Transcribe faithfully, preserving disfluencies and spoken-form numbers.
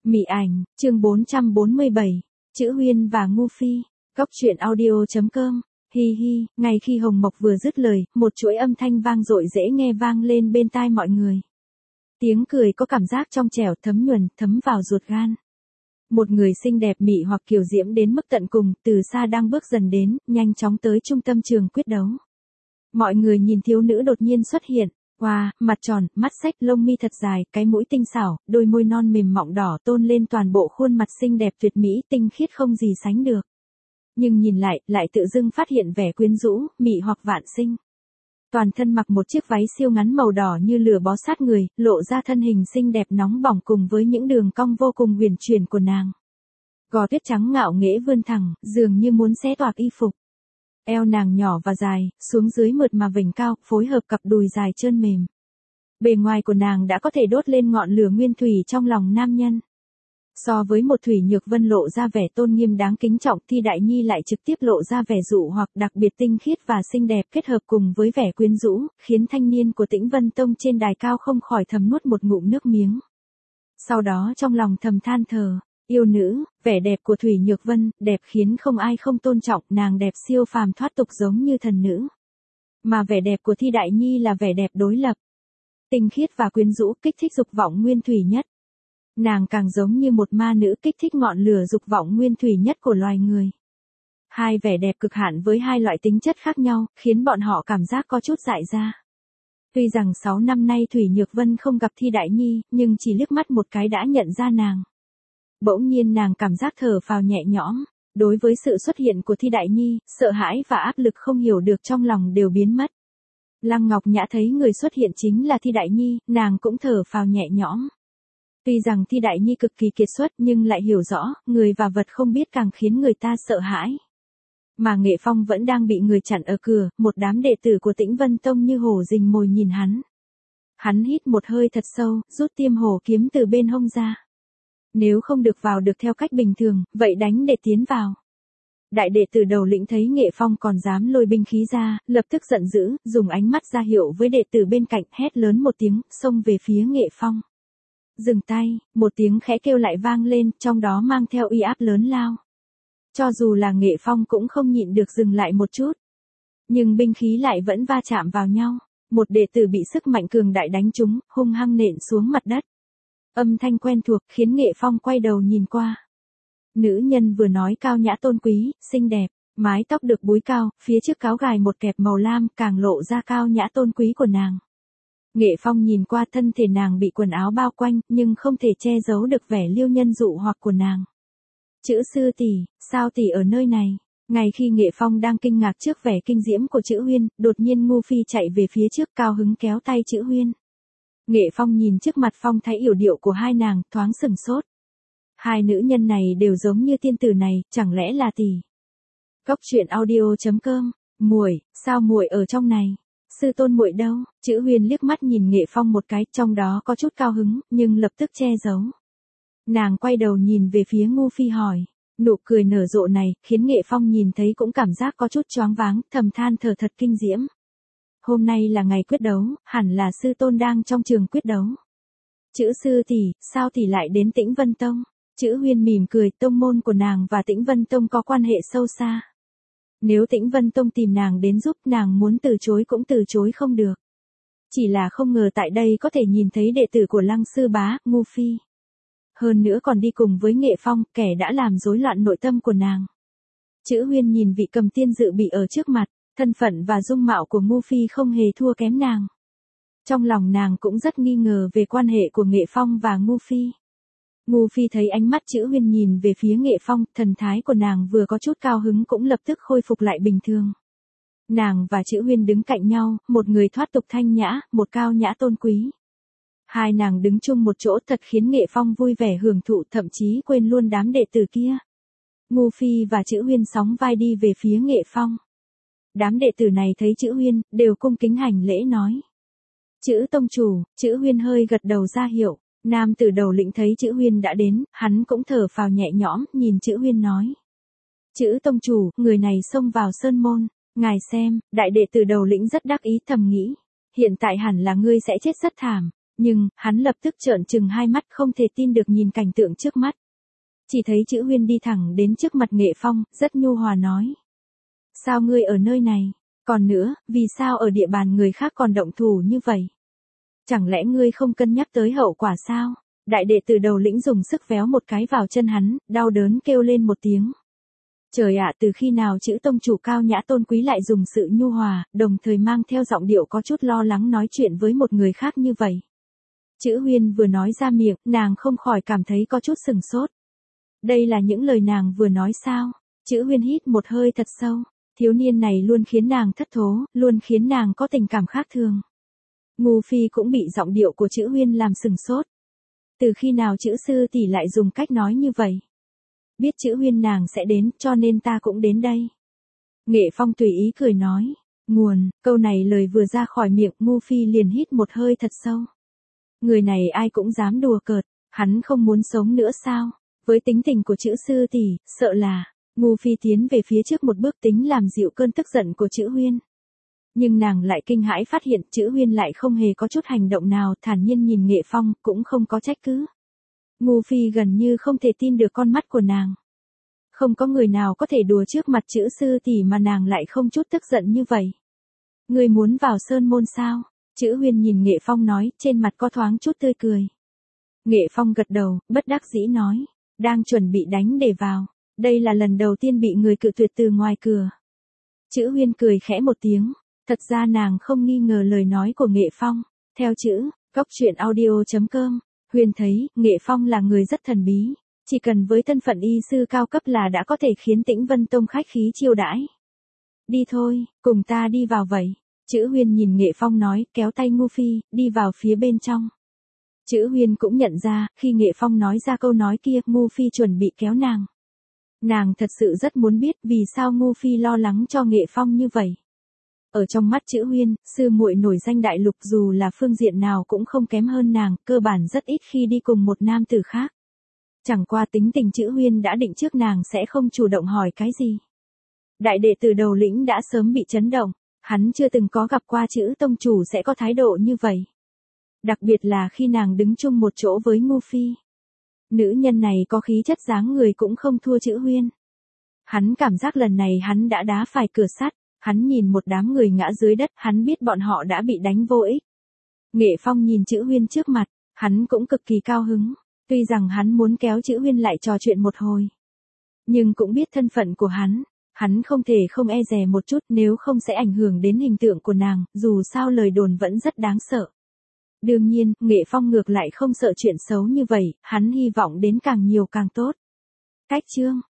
Mị ảnh, chương bốn trăm bốn mươi bảy, Chữ Huyên và Ngu Phi, Góc truyện audio chấm com. Hi hi, ngay khi Hồng Mộc vừa dứt lời, một chuỗi âm thanh vang dội dễ nghe vang lên bên tai mọi người. Tiếng cười có cảm giác trong trẻo thấm nhuần, thấm vào ruột gan. Một người xinh đẹp mị hoặc kiều diễm đến mức tận cùng, từ xa đang bước dần đến, nhanh chóng tới trung tâm trường quyết đấu. Mọi người nhìn thiếu nữ đột nhiên xuất hiện. Wow, mặt tròn, mắt xếch, lông mi thật dài, cái mũi tinh xảo, đôi môi non mềm mọng đỏ tôn lên toàn bộ khuôn mặt xinh đẹp tuyệt mỹ, tinh khiết không gì sánh được. Nhưng nhìn lại, lại tự dưng phát hiện vẻ quyến rũ, mị hoặc vạn sinh. Toàn thân mặc một chiếc váy siêu ngắn màu đỏ như lửa bó sát người, lộ ra thân hình xinh đẹp nóng bỏng cùng với những đường cong vô cùng huyền chuyển của nàng. Gò tuyết trắng ngạo nghễ vươn thẳng, dường như muốn xé toạc y phục. Eo nàng nhỏ và dài, xuống dưới mượt mà vểnh cao, phối hợp cặp đùi dài trơn mềm. Bề ngoài của nàng đã có thể đốt lên ngọn lửa nguyên thủy trong lòng nam nhân. So với một Thủy Nhược Vân lộ ra vẻ tôn nghiêm đáng kính trọng, Thi Đại Nhi lại trực tiếp lộ ra vẻ dụ hoặc đặc biệt tinh khiết và xinh đẹp kết hợp cùng với vẻ quyến rũ, khiến thanh niên của Tĩnh Vân Tông trên đài cao không khỏi thầm nuốt một ngụm nước miếng. Sau đó trong lòng thầm than thở. Yêu nữ, vẻ đẹp của Thủy Nhược Vân, đẹp khiến không ai không tôn trọng, nàng đẹp siêu phàm thoát tục giống như thần nữ. Mà vẻ đẹp của Thi Đại Nhi là vẻ đẹp đối lập. Tinh khiết và quyến rũ, kích thích dục vọng nguyên thủy nhất. Nàng càng giống như một ma nữ kích thích ngọn lửa dục vọng nguyên thủy nhất của loài người. Hai vẻ đẹp cực hạn với hai loại tính chất khác nhau, khiến bọn họ cảm giác có chút dại ra. Tuy rằng sáu năm nay Thủy Nhược Vân không gặp Thi Đại Nhi, nhưng chỉ liếc mắt một cái đã nhận ra nàng. Bỗng nhiên nàng cảm giác thở phào nhẹ nhõm, đối với sự xuất hiện của Thi Đại Nhi, sợ hãi và áp lực không hiểu được trong lòng đều biến mất. Lăng Ngọc Nhã thấy người xuất hiện chính là Thi Đại Nhi, nàng cũng thở phào nhẹ nhõm. Tuy rằng Thi Đại Nhi cực kỳ kiệt xuất nhưng lại hiểu rõ, người và vật không biết càng khiến người ta sợ hãi. Mà Nghệ Phong vẫn đang bị người chặn ở cửa, một đám đệ tử của Tĩnh Vân Tông như hổ rình mồi nhìn hắn. Hắn hít một hơi thật sâu, rút tiêm hổ kiếm từ bên hông ra. Nếu không được vào được theo cách bình thường, vậy đánh để tiến vào. Đại đệ tử đầu lĩnh thấy Nghệ Phong còn dám lôi binh khí ra, lập tức giận dữ, dùng ánh mắt ra hiệu với đệ tử bên cạnh, hét lớn một tiếng, xông về phía Nghệ Phong. Dừng tay, một tiếng khẽ kêu lại vang lên, trong đó mang theo uy áp lớn lao. Cho dù là Nghệ Phong cũng không nhịn được dừng lại một chút. Nhưng binh khí lại vẫn va chạm vào nhau. Một đệ tử bị sức mạnh cường đại đánh trúng, hung hăng nện xuống mặt đất. Âm thanh quen thuộc khiến Nghệ Phong quay đầu nhìn qua. Nữ nhân vừa nói cao nhã tôn quý, xinh đẹp, mái tóc được búi cao, phía trước cáo gài một kẹp màu lam càng lộ ra cao nhã tôn quý của nàng. Nghệ Phong nhìn qua thân thể nàng bị quần áo bao quanh, nhưng không thể che giấu được vẻ liêu nhân dụ hoặc của nàng. Chữ sư tỷ, sao tỷ ở nơi này? Ngay khi Nghệ Phong đang kinh ngạc trước vẻ kinh diễm của Chữ Huyên, đột nhiên Ngu Phi chạy về phía trước cao hứng kéo tay Chữ Huyên. Nghệ Phong nhìn trước mặt phong thái yểu điệu của hai nàng, thoáng sừng sốt. Hai nữ nhân này đều giống như tiên tử này, chẳng lẽ là tỷ? Góc truyện audio chấm com. Muội, sao muội ở trong này? Sư tôn muội đâu? Chữ Huyên liếc mắt nhìn Nghệ Phong một cái, trong đó có chút cao hứng, nhưng lập tức che giấu. Nàng quay đầu nhìn về phía Ngu Phi hỏi. Nụ cười nở rộ này, khiến Nghệ Phong nhìn thấy cũng cảm giác có chút choáng váng, thầm than thở thật kinh diễm. Hôm nay là ngày quyết đấu, hẳn là sư tôn đang trong trường quyết đấu. Chữ sư tỷ, sao tỷ lại đến Tĩnh Vân Tông? Chữ Huyên mỉm cười, tông môn của nàng và Tĩnh Vân Tông có quan hệ sâu xa. Nếu Tĩnh Vân Tông tìm nàng đến giúp, nàng muốn từ chối cũng từ chối không được. Chỉ là không ngờ tại đây có thể nhìn thấy đệ tử của Lăng sư bá, Ngu Phi. Hơn nữa còn đi cùng với Nghệ Phong, kẻ đã làm rối loạn nội tâm của nàng. Chữ Huyên nhìn vị cầm tiên dự bị ở trước mặt, thân phận và dung mạo của Ngu Phi không hề thua kém nàng. Trong lòng nàng cũng rất nghi ngờ về quan hệ của Nghệ Phong và Ngu Phi. Ngu Phi thấy ánh mắt Chữ Huyên nhìn về phía Nghệ Phong, thần thái của nàng vừa có chút cao hứng cũng lập tức khôi phục lại bình thường. Nàng và Chữ Huyên đứng cạnh nhau, một người thoát tục thanh nhã, một cao nhã tôn quý. Hai nàng đứng chung một chỗ thật khiến Nghệ Phong vui vẻ hưởng thụ, thậm chí quên luôn đám đệ tử kia. Ngu Phi và Chữ Huyên sóng vai đi về phía Nghệ Phong. Đám đệ tử này thấy Chữ Huyên, đều cung kính hành lễ nói. Chữ tông chủ, Chữ Huyên hơi gật đầu ra hiệu. Nam tử đầu lĩnh thấy Chữ Huyên đã đến, hắn cũng thở phào nhẹ nhõm, nhìn Chữ Huyên nói. Chữ tông chủ, người này xông vào sơn môn, ngài xem, đại đệ tử đầu lĩnh rất đắc ý thầm nghĩ. Hiện tại hẳn là ngươi sẽ chết rất thảm, Nhưng, hắn lập tức trợn trừng hai mắt không thể tin được nhìn cảnh tượng trước mắt. Chỉ thấy Chữ Huyên đi thẳng đến trước mặt Nghệ Phong, rất nhu hòa nói. Sao ngươi ở nơi này? Còn nữa, vì sao ở địa bàn người khác còn động thủ như vậy? Chẳng lẽ ngươi không cân nhắc tới hậu quả sao? Đại đệ tử đầu lĩnh dùng sức véo một cái vào chân hắn, đau đớn kêu lên một tiếng. Trời ạ, từ khi nào Chữ tông chủ cao nhã tôn quý lại dùng sự nhu hòa, đồng thời mang theo giọng điệu có chút lo lắng nói chuyện với một người khác như vậy. Chữ Huyên vừa nói ra miệng, nàng không khỏi cảm thấy có chút sừng sốt. Đây là những lời nàng vừa nói sao? Chữ Huyên hít một hơi thật sâu. Thiếu niên này luôn khiến nàng thất thố, luôn khiến nàng có tình cảm khác thường. Ngu Phi cũng bị giọng điệu của Chữ Huyên làm sừng sốt. Từ khi nào Chữ sư tỷ lại dùng cách nói như vậy? Biết Chữ Huyên nàng sẽ đến, cho nên ta cũng đến đây. Nghệ Phong tùy ý cười nói. Nguồn, câu này lời vừa ra khỏi miệng, Ngu Phi liền hít một hơi thật sâu. Người này ai cũng dám đùa cợt, hắn không muốn sống nữa sao? Với tính tình của Chữ sư tỷ, sợ là... Ngu Phi tiến về phía trước một bước tính làm dịu cơn tức giận của Chữ Huyên. Nhưng nàng lại kinh hãi phát hiện Chữ Huyên lại không hề có chút hành động nào, thản nhiên nhìn Nghệ Phong, cũng không có trách cứ. Ngu Phi gần như không thể tin được con mắt của nàng. Không có người nào có thể đùa trước mặt Chữ sư tỷ mà nàng lại không chút tức giận như vậy. Ngươi muốn vào sơn môn sao? Chữ Huyên nhìn Nghệ Phong nói, trên mặt có thoáng chút tươi cười. Nghệ Phong gật đầu, bất đắc dĩ nói, đang chuẩn bị đánh để vào. Đây là lần đầu tiên bị người cự tuyệt từ ngoài cửa. Chữ Huyên cười khẽ một tiếng, thật ra nàng không nghi ngờ lời nói của Nghệ Phong. Theo chữ, cốc truyện audio chấm com, Huyên thấy, Nghệ Phong là người rất thần bí, chỉ cần với thân phận y sư cao cấp là đã có thể khiến Tĩnh Vân Tông khách khí chiêu đãi. Đi thôi, cùng ta đi vào vậy. Chữ Huyên nhìn Nghệ Phong nói, kéo tay Ngu Phi, đi vào phía bên trong. Chữ Huyên cũng nhận ra, khi Nghệ Phong nói ra câu nói kia, Ngu Phi chuẩn bị kéo nàng. Nàng thật sự rất muốn biết vì sao Ngu Phi lo lắng cho Nghệ Phong như vậy. Ở trong mắt Chữ Huyên, sư muội nổi danh đại lục dù là phương diện nào cũng không kém hơn nàng, cơ bản rất ít khi đi cùng một nam tử khác. Chẳng qua tính tình Chữ Huyên đã định trước nàng sẽ không chủ động hỏi cái gì. Đại đệ tử đầu lĩnh đã sớm bị chấn động, hắn chưa từng có gặp qua Chữ tông chủ sẽ có thái độ như vậy. Đặc biệt là khi nàng đứng chung một chỗ với Ngu Phi. Nữ nhân này có khí chất dáng người cũng không thua Chữ Huyên. Hắn cảm giác lần này hắn đã đá phải cửa sắt, hắn nhìn một đám người ngã dưới đất, hắn biết bọn họ đã bị đánh vô ích. Nghệ Phong nhìn Chữ Huyên trước mặt, hắn cũng cực kỳ cao hứng, tuy rằng hắn muốn kéo Chữ Huyên lại trò chuyện một hồi. Nhưng cũng biết thân phận của hắn, hắn không thể không e dè một chút nếu không sẽ ảnh hưởng đến hình tượng của nàng, dù sao lời đồn vẫn rất đáng sợ. Đương nhiên, Nghệ Phong ngược lại không sợ chuyện xấu như vậy, hắn hy vọng đến càng nhiều càng tốt. Cách chương